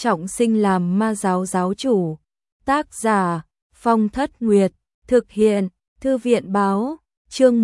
trọng sinh làm ma giáo giáo chủ. Tác giả Phong Thất Nguyệt, thực hiện Thư viện Báo, chương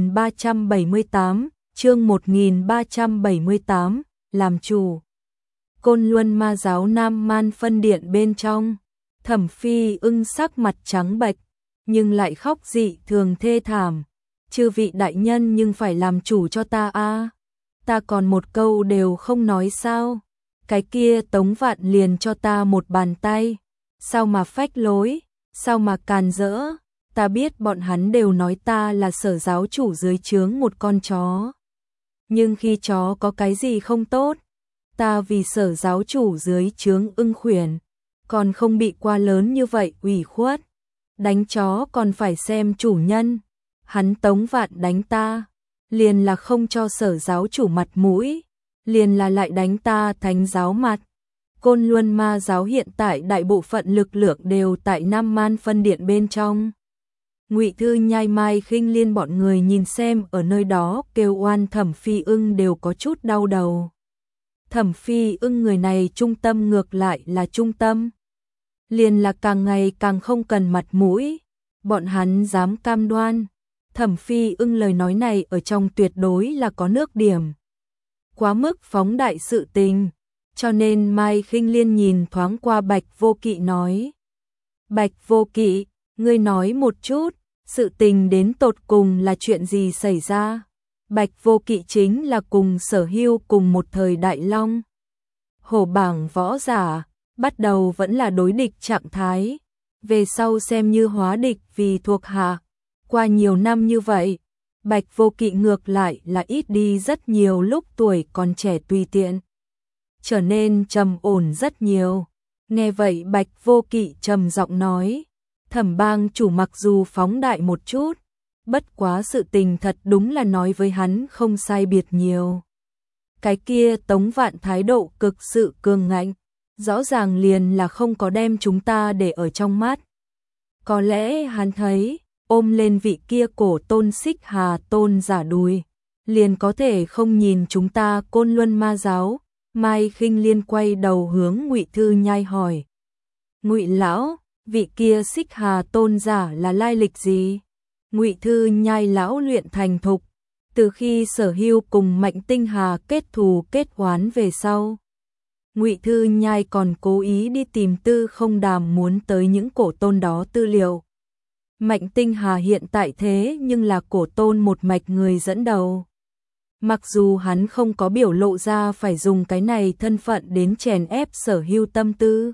1378, làm chủ. Côn Luân ma giáo Nam Man phân điện bên trong, Thẩm Phi Ưng sắc mặt trắng bệch, nhưng lại khóc dị thường thê thảm. Chư vị đại nhân nhưng phải làm chủ cho ta a. Ta còn một câu đều không nói sao? Cái kia Tống Vạn liền cho ta một bàn tay. Sao mà phách lối, sao mà càn rỡ? Ta biết bọn hắn đều nói ta là Sở giáo chủ dưới trướng một con chó. Nhưng khi chó có cái gì không tốt? Ta vì Sở giáo chủ dưới trướng Ưng Khuyển, còn không bị quá lớn như vậy ủy khuất. Đánh chó còn phải xem chủ nhân. Hắn Tống Vạn đánh ta, liền là không cho Sở giáo chủ mặt mũi, liền là lại đánh ta thánh giáo mặt. Côn Luân ma giáo hiện tại đại bộ phận lực lượng đều tại Nam Man phân điện bên trong. Ngụy Thư Nhai, Mai Khinh Liên bọn người nhìn xem ở nơi đó kêu oan Thẩm Phi Ưng đều có chút đau đầu. Thẩm Phi Ưng người này trung tâm ngược lại là trung tâm. Liền là càng ngày càng không cần mặt mũi, bọn hắn dám cam đoan. Thẩm Phi Ưng lời nói này ở trong tuyệt đối là có nước điểm. Quá mức phóng đại sự tình, cho nên Mai Khinh Liên nhìn thoáng qua Bạch Vô Kỵ nói. Bạch Vô Kỵ, ngươi nói một chút, sự tình đến tột cùng là chuyện gì xảy ra? Bạch Vô Kỵ chính là cùng Sở Hưu cùng một thời đại long. Hổ bảng võ giả, bắt đầu vẫn là đối địch trạng thái, về sau xem như hóa địch vì thuộc hạ. Qua nhiều năm như vậy, Bạch Vô Kỵ ngược lại là ít đi rất nhiều lúc tuổi còn trẻ tùy tiện. Trở nên trầm ổn rất nhiều. Nghe vậy Bạch Vô Kỵ trầm giọng nói, Thẩm bang chủ mặc dù phóng đại một chút, bất quá sự tình thật đúng là nói với hắn không sai biệt nhiều. Cái kia Tống Vạn thái độ cực sự cường ngạnh, rõ ràng liền là không có đem chúng ta để ở trong mắt. Có lẽ hắn thấy, ôm lên vị kia cổ tôn Xích Hà tôn giả đùi, liền có thể không nhìn chúng ta Côn Luân ma giáo. Mai Khinh Liên quay đầu hướng Ngụy Thư Nhai hỏi. Ngụy lão, vị kia Xích Hà tôn giả là lai lịch gì? Ngụy Thư Nhai lão luyện thành thục, từ khi Sở Hưu cùng Mạnh Tinh Hà kết thù kết oán về sau. Ngụy Thư Nhai còn cố ý đi tìm Tư Không Đàm muốn tới những cổ tôn đó tư liệu. Mạnh Tinh Hà hiện tại thế nhưng là cổ tôn một mạch người dẫn đầu. Mặc dù hắn không có biểu lộ ra phải dùng cái này thân phận đến chèn ép Sở Hưu tâm tư,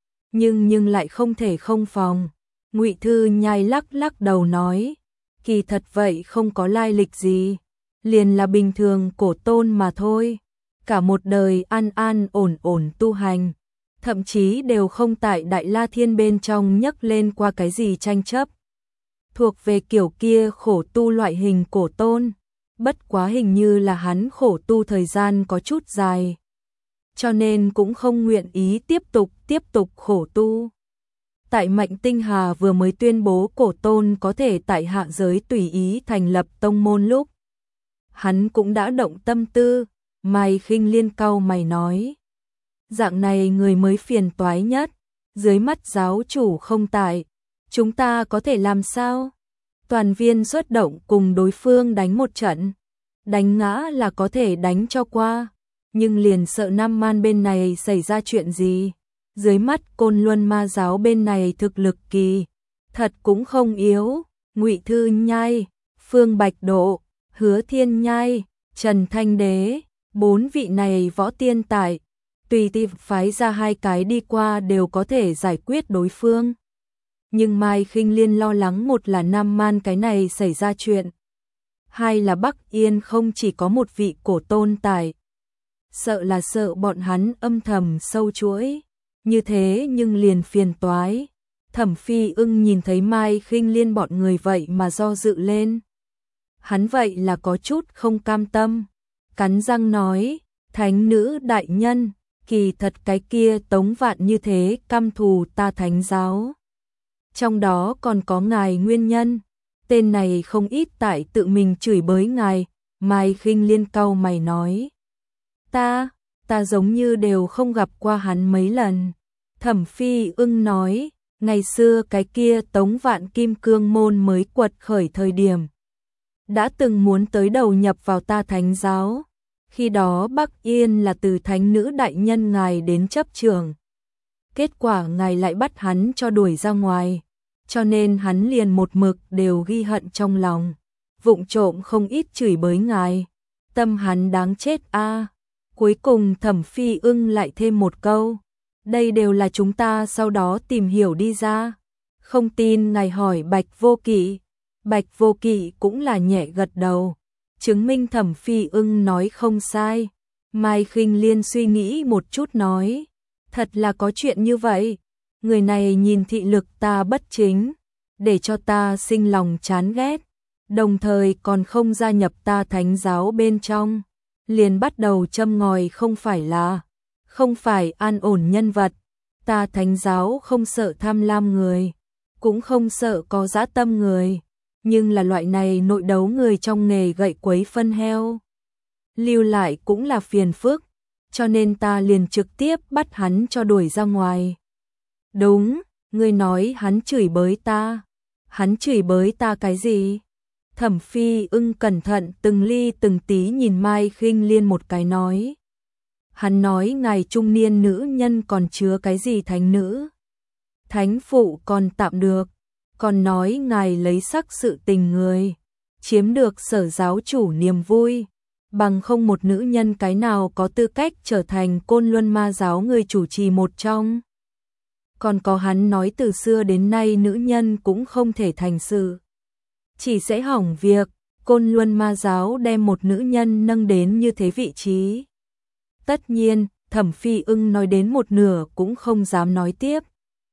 nhưng lại không thể không phòng. Ngụy Thư Nhai lắc lắc đầu nói, kỳ thật vậy không có lai lịch gì, liền là bình thường cổ tôn mà thôi. Cả một đời an an ổn ổn tu hành, thậm chí đều không tại Đại La Thiên bên trong nhấc lên qua cái gì tranh chấp. Thuộc về kiểu kia khổ tu loại hình cổ tôn, bất quá hình như là hắn khổ tu thời gian có chút dài, cho nên cũng không nguyện ý tiếp tục khổ tu. Tại Mạnh Tinh Hà vừa mới tuyên bố cổ tôn có thể tại hạ giới tùy ý thành lập tông môn lúc, hắn cũng đã động tâm tư. Mai Khinh Liên cau mày nói, dạng này người mới phiền toái nhất, dưới mắt giáo chủ không tại, chúng ta có thể làm sao? Toàn viên xuất động cùng đối phương đánh một trận, đánh ngã là có thể đánh cho qua, nhưng liền sợ Nam Man bên này xảy ra chuyện gì. Dưới mắt Côn Luân ma giáo bên này thực lực kỳ thật cũng không yếu. Ngụy Thư Nhai, Phương Bạch Độ, Hứa Thiên Nhai, Trần Thanh Đế, 4 vị này võ tiên tài, tùy tiện phái ra 2 cái đi qua đều có thể giải quyết đối phương. Nhưng Mai Khinh Liên lo lắng, một là Nam Man cái này xảy ra chuyện, hai là Bắc Yên không chỉ có một vị cổ tôn tài, sợ bọn hắn âm thầm sâu chuỗi, như thế nhưng liền phiền toái. Thẩm Phi Ưng nhìn thấy Mai Khinh Liên bọn người vậy mà do dự lên, hắn vậy là có chút không cam tâm, cắn răng nói, thánh nữ đại nhân, kỳ thật cái kia Tống Vạn như thế căm thù ta thánh giáo, trong đó còn có ngài nguyên nhân, tên này không ít tại tự mình chửi bới ngài. Mai Khinh Liên cau mày nói, ta ta giống như đều không gặp qua hắn mấy lần. Thẩm Phi Ưng nói, ngày xưa cái kia Tống Vạn Kim Cương môn mới quật khởi thời điểm, đã từng muốn tới đầu nhập vào ta thánh giáo. Khi đó Bắc Yên là từ thánh nữ đại nhân ngài đến chấp trưởng. Kết quả ngài lại bắt hắn cho đuổi ra ngoài, cho nên hắn liền một mực đều ghi hận trong lòng, vụng trộm không ít chửi bới ngài. Tâm hắn đáng chết a. Cuối cùng Thẩm Phi Ưng lại thêm một câu, đây đều là chúng ta sau đó tìm hiểu đi ra. Không tin ngài hỏi Bạch Vô Kỵ. Bạch Vô Kỵ cũng là nhẹ gật đầu, chứng minh Thẩm Phi Ưng nói không sai. Mai Khinh Liên suy nghĩ một chút nói, thật là có chuyện như vậy. Người này nhìn thị lực ta bất chính, để cho ta sinh lòng chán ghét, đồng thời còn không gia nhập ta thánh giáo bên trong, liền bắt đầu châm ngòi không phải an ổn nhân vật. Ta thánh giáo không sợ tham lam người, cũng không sợ có dã tâm người, nhưng là loại này nội đấu người trong nghề gậy quấy phân heo, lưu lại cũng là phiền phức, cho nên ta liền trực tiếp bắt hắn cho đuổi ra ngoài. Đúng, ngươi nói hắn chửi bới ta. Hắn chửi bới ta cái gì? Thẩm Phi Ưng cẩn thận từng ly từng tí nhìn Mai Khinh Liên một cái nói. Hắn nói ngài trung niên nữ nhân còn chứa cái gì thánh nữ. Thánh phụ còn tạm được, còn nói ngài lấy sắc sự tình người, chiếm được sở giáo chủ niềm vui, bằng không một nữ nhân cái nào có tư cách trở thành Côn Luân Ma giáo người chủ trì một trong. Còn có hắn nói từ xưa đến nay nữ nhân cũng không thể thành sự, chỉ sẽ hỏng việc. Côn Luân Ma giáo đem một nữ nhân nâng đến như thế vị trí. Tất nhiên, Thẩm Phi Ưng nói đến một nửa cũng không dám nói tiếp.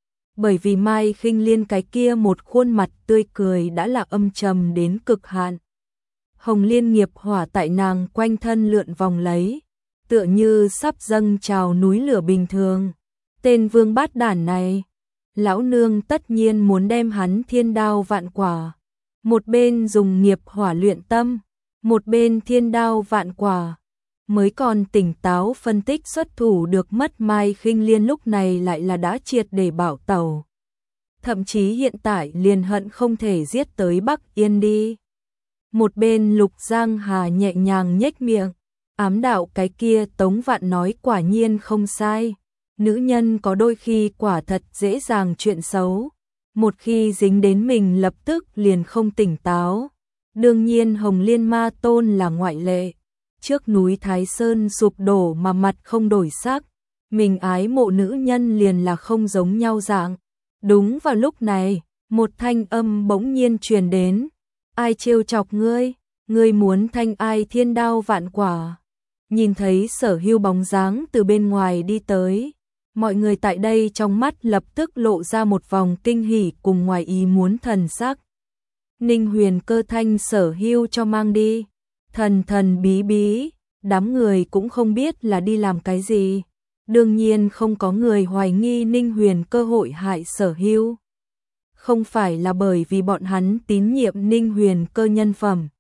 Bởi vì Mai Khinh Liên cái kia một khuôn mặt tươi cười đã là âm trầm đến cực hạn. Hồng liên nghiệp hỏa tại nàng quanh thân lượn vòng lấy, tựa như sắp dâng trào núi lửa bình thường. Tên vương bát đản này, lão nương tất nhiên muốn đem hắn thiên đao vạn quả. Một bên dùng nghiệp hỏa luyện tâm, một bên thiên đao vạn quả. Mới còn tỉnh táo phân tích xuất thủ được mất Mai Khinh Liên lúc này lại là đã triệt để bảo tẩu. Thậm chí hiện tại liền hận không thể giết tới Bắc Yên đi. Một bên Lục Giang Hà nhẹ nhàng nhếch miệng, ám đạo cái kia Tống Vạn nói quả nhiên không sai. Nữ nhân có đôi khi quả thật dễ dàng chuyện xấu, một khi dính đến mình lập tức liền không tỉnh táo. Đương nhiên Hồng Liên Ma Tôn là ngoại lệ. Trước núi Thái Sơn sụp đổ mà mặt không đổi sắc, mình ái mộ nữ nhân liền là không giống nhau dạng. Đúng vào lúc này, một thanh âm bỗng nhiên truyền đến. Ai trêu chọc ngươi? Ngươi muốn thanh ai thiên đao vạn quả? Nhìn thấy Sở Hưu bóng dáng từ bên ngoài đi tới, mọi người tại đây trong mắt lập tức lộ ra một vòng kinh hỉ cùng ngoài ý muốn thần sắc. Ninh Huyền Cơ thanh Sở Hưu cho mang đi, thần thần bí bí, đám người cũng không biết là đi làm cái gì. Đương nhiên không có người hoài nghi Ninh Huyền Cơ hội hại Sở Hưu. Không phải là bởi vì bọn hắn tín nhiệm Ninh Huyền Cơ nhân phẩm,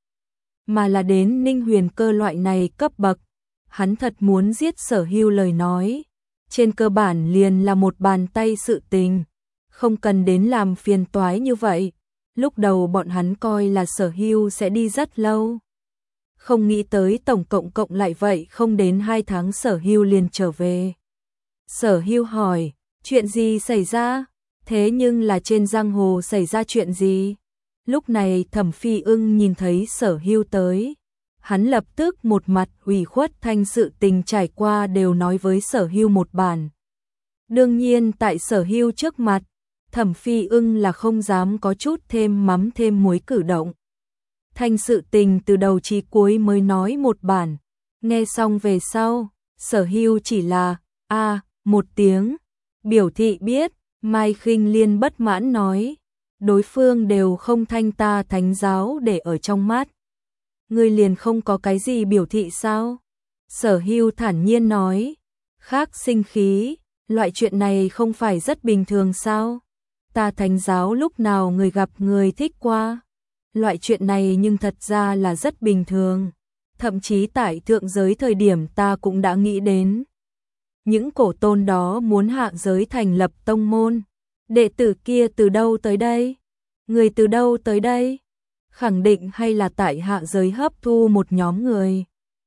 mà là đến Ninh Huyền Cơ loại này cấp bậc, hắn thật muốn giết Sở Hưu lời nói, trên cơ bản liền là một bàn tay sự tình, không cần đến làm phiền toái như vậy. Lúc đầu bọn hắn coi là Sở Hưu sẽ đi rất lâu, không nghĩ tới tổng cộng lại vậy không đến 2 tháng Sở Hưu liền trở về. Sở Hưu hỏi, chuyện gì xảy ra? Thế nhưng là trên giang hồ xảy ra chuyện gì? Lúc này Thẩm Phi Ưng nhìn thấy Sở Hưu tới, hắn lập tức một mặt ủy khuất thanh sự tình trải qua đều nói với Sở Hưu một bản. Đương nhiên tại Sở Hưu trước mặt, Thẩm Phi Ưng là không dám có chút thêm mắm thêm muối cử động. Thanh sự tình từ đầu chí cuối mới nói một bản, nghe xong về sau, Sở Hưu chỉ là một tiếng, biểu thị biết. Mai Khinh Liên bất mãn nói, đối phương đều không thanh ta thánh giáo để ở trong mắt, ngươi liền không có cái gì biểu thị sao? Sở Hưu thản nhiên nói, khác sinh khí, loại chuyện này không phải rất bình thường sao? Ta thánh giáo lúc nào người gặp người thích qua, loại chuyện này nhưng thật ra là rất bình thường. Thậm chí tại thượng giới thời điểm ta cũng đã nghĩ đến. Những cổ tôn đó muốn hạ giới thành lập tông môn. Đệ tử kia từ đâu tới đây? Người từ đâu tới đây? Khẳng định hay là tại hạ giới hấp thu một nhóm người.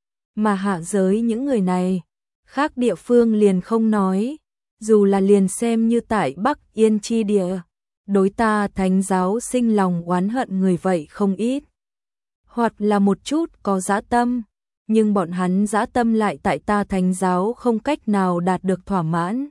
Mà hạ giới những người này, khác địa phương liền không nói, dù là liền xem như tại Bắc Yên chi địa, đối ta thánh giáo sinh lòng oán hận người vậy không ít. Hoặc là một chút có dã tâm, nhưng bọn hắn dã tâm lại tại ta thánh giáo không cách nào đạt được thỏa mãn.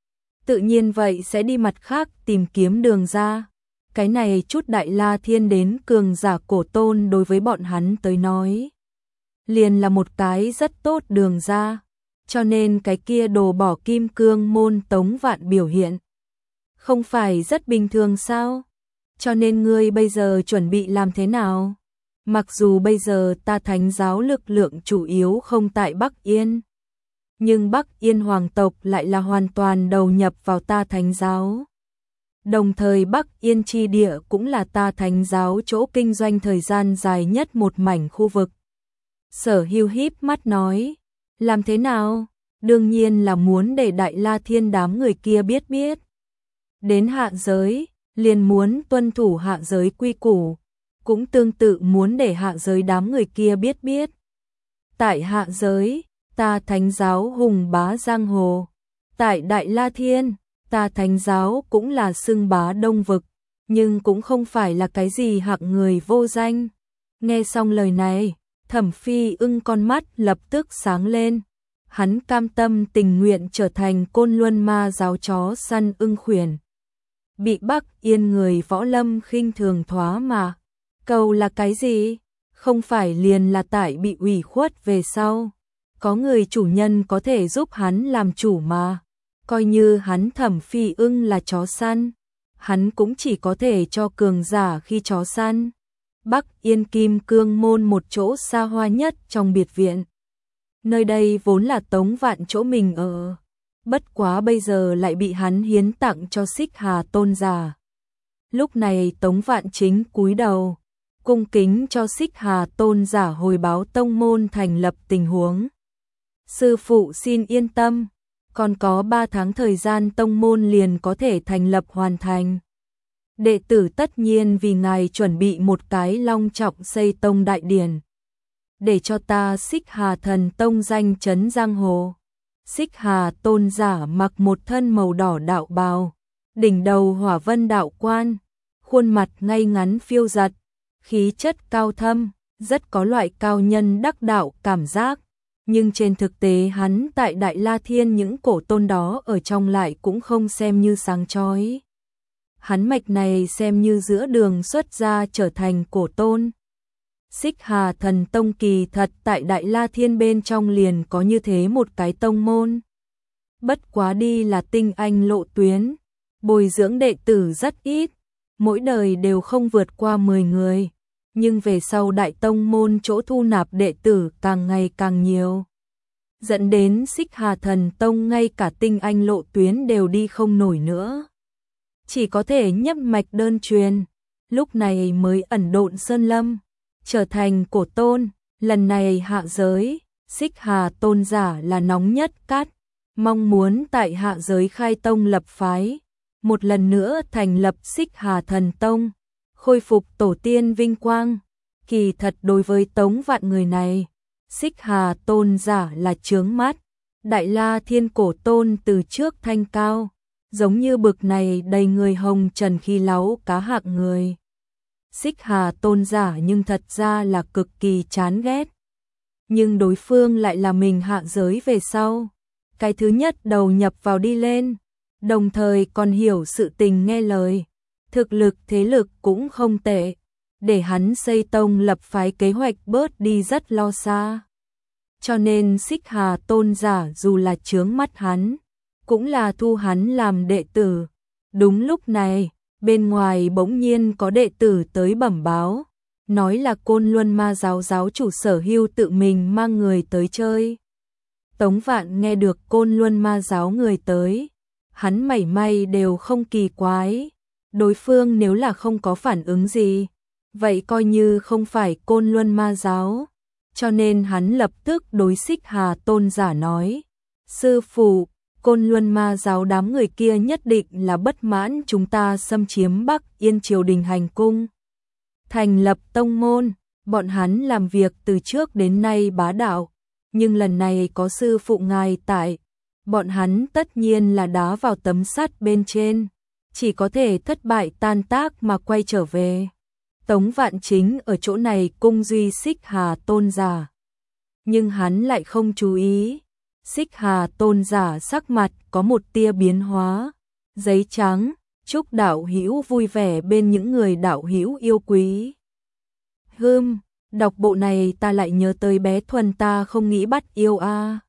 Tự nhiên vậy sẽ đi mặt khác tìm kiếm đường ra. Cái này chút Đại La Thiên đến cường giả cổ tôn đối với bọn hắn tới nói, liền là một cái rất tốt đường ra. Cho nên cái kia đồ bỏ kim cương môn Tống Vạn biểu hiện không phải rất bình thường sao? Cho nên ngươi bây giờ chuẩn bị làm thế nào? Mặc dù bây giờ ta thánh giáo lực lượng chủ yếu không tại Bắc Yên, nhưng Bắc Yên hoàng tộc lại là hoàn toàn đầu nhập vào ta thánh giáo. Đồng thời Bắc Yên chi địa cũng là ta thánh giáo chỗ kinh doanh thời gian dài nhất một mảnh khu vực. Sở Hưu híp mắt nói, làm thế nào? Đương nhiên là muốn để Đại La Thiên đám người kia biết. Đến hạ giới, liền muốn tuân thủ hạ giới quy củ, cũng tương tự muốn để hạ giới đám người kia biết. Tại hạ giới, ta thánh giáo hùng bá giang hồ. Tại Đại La Thiên, ta thánh giáo cũng là xưng bá đông vực, nhưng cũng không phải là cái gì hạng người vô danh. Nghe xong lời này, Thẩm Phi Ưng con mắt lập tức sáng lên. Hắn cam tâm tình nguyện trở thành Côn Luân Ma giáo chó săn ưng khuyển. Bị Bắc Yên người võ lâm khinh thường thoá mà. Cầu là cái gì? Không phải liền là tại bị ủy khuất về sau. Có người chủ nhân có thể giúp hắn làm chủ mà. Coi như hắn Thẩm Phi Ưng là chó săn, hắn cũng chỉ có thể cho cường giả khi chó săn. Bắc Yên Kim Cương môn một chỗ xa hoa nhất trong biệt viện. Nơi đây vốn là Tống Vạn chỗ mình ở, bất quá bây giờ lại bị hắn hiến tặng cho Xích Hà tôn giả. Lúc này Tống Vạn chính cúi đầu, cung kính cho Xích Hà tôn giả hồi báo tông môn thành lập tình huống. Sư phụ xin yên tâm, còn có 3 tháng thời gian tông môn liền có thể thành lập hoàn thành. Đệ tử tất nhiên vì ngài chuẩn bị một cái long trọng xây tông đại điển, để cho ta Xích Hà thần tông danh chấn giang hồ. Xích Hà tôn giả mặc một thân màu đỏ đạo bào, đỉnh đầu hỏa vân đạo quan, khuôn mặt ngay ngắn phiêu giật, khí chất cao thâm, rất có loại cao nhân đắc đạo cảm giác. Nhưng trên thực tế hắn tại Đại La Thiên những cổ tôn đó ở trong lại cũng không xem như sáng chói. Hắn mạch này xem như giữa đường xuất gia trở thành cổ tôn. Xích Hà thần tông kỳ thật tại Đại La Thiên bên trong liền có như thế một cái tông môn. Bất quá đi là tinh anh lộ tuyến, bồi dưỡng đệ tử rất ít, mỗi đời đều không vượt qua 10 người. Nhưng về sau đại tông môn chỗ thu nạp đệ tử càng ngày càng nhiều, dẫn đến Xích Hà thần tông ngay cả tinh anh lộ tuyến đều đi không nổi nữa, chỉ có thể nhấp mạch đơn truyền. Lúc này mới ẩn độn sơn lâm, trở thành cổ tôn. Lần này hạ giới, Xích Hà tôn giả là nóng nhất cát, mong muốn tại hạ giới khai tông lập phái, một lần nữa thành lập Xích Hà thần tông, khôi phục tổ tiên vinh quang. Kỳ thật đối với Tống Vạn người này, Xích Hà tôn giả là chướng mắt. Đại La Thiên cổ tôn từ trước thanh cao, giống như bực này đầy người hồng trần khi láu cá hạng người. Xích Hà tôn giả nhưng thật ra là cực kỳ chán ghét. Nhưng đối phương lại là mình hạ giới về sau, cái thứ nhất đầu nhập vào đi lên, đồng thời còn hiểu sự tình nghe lời, thực lực thế lực cũng không tệ, để hắn xây tông lập phái kế hoạch bớt đi rất lo xa. Cho nên Xích Hà tôn giả dù là chướng mắt hắn, cũng là thu hắn làm đệ tử. Đúng lúc này, bên ngoài bỗng nhiên có đệ tử tới bẩm báo, nói là Côn Luân Ma giáo giáo chủ Sở Hưu tự mình mang người tới chơi. Tống Vạn nghe được Côn Luân Ma giáo người tới, hắn mảy may đều không kỳ quái. Đối phương nếu là không có phản ứng gì, vậy coi như không phải Côn Luân Ma giáo. cho nên hắn lập tức đối Xích Hà tôn giả nói: sư phụ, Côn Luân Ma giáo đám người kia nhất định là bất mãn chúng ta xâm chiếm Bắc Yên triều đình hành cung, thành lập tông môn, bọn hắn làm việc từ trước đến nay bá đạo, nhưng lần này có sư phụ ngài tại, bọn hắn tất nhiên là đá vào tấm sắt bên trên, chỉ có thể thất bại tan tác mà quay trở về. Tống Vạn Chính ở chỗ này cung duy Xích Hà tôn giả, nhưng hắn lại không chú ý. Xích Hà tôn giả sắc mặt có một tia biến hóa, giấy trắng, chúc đạo hữu vui vẻ bên những người đạo hữu yêu quý. Đọc bộ này ta lại nhớ tới bé Thuần ta không nghĩ bắt yêu a.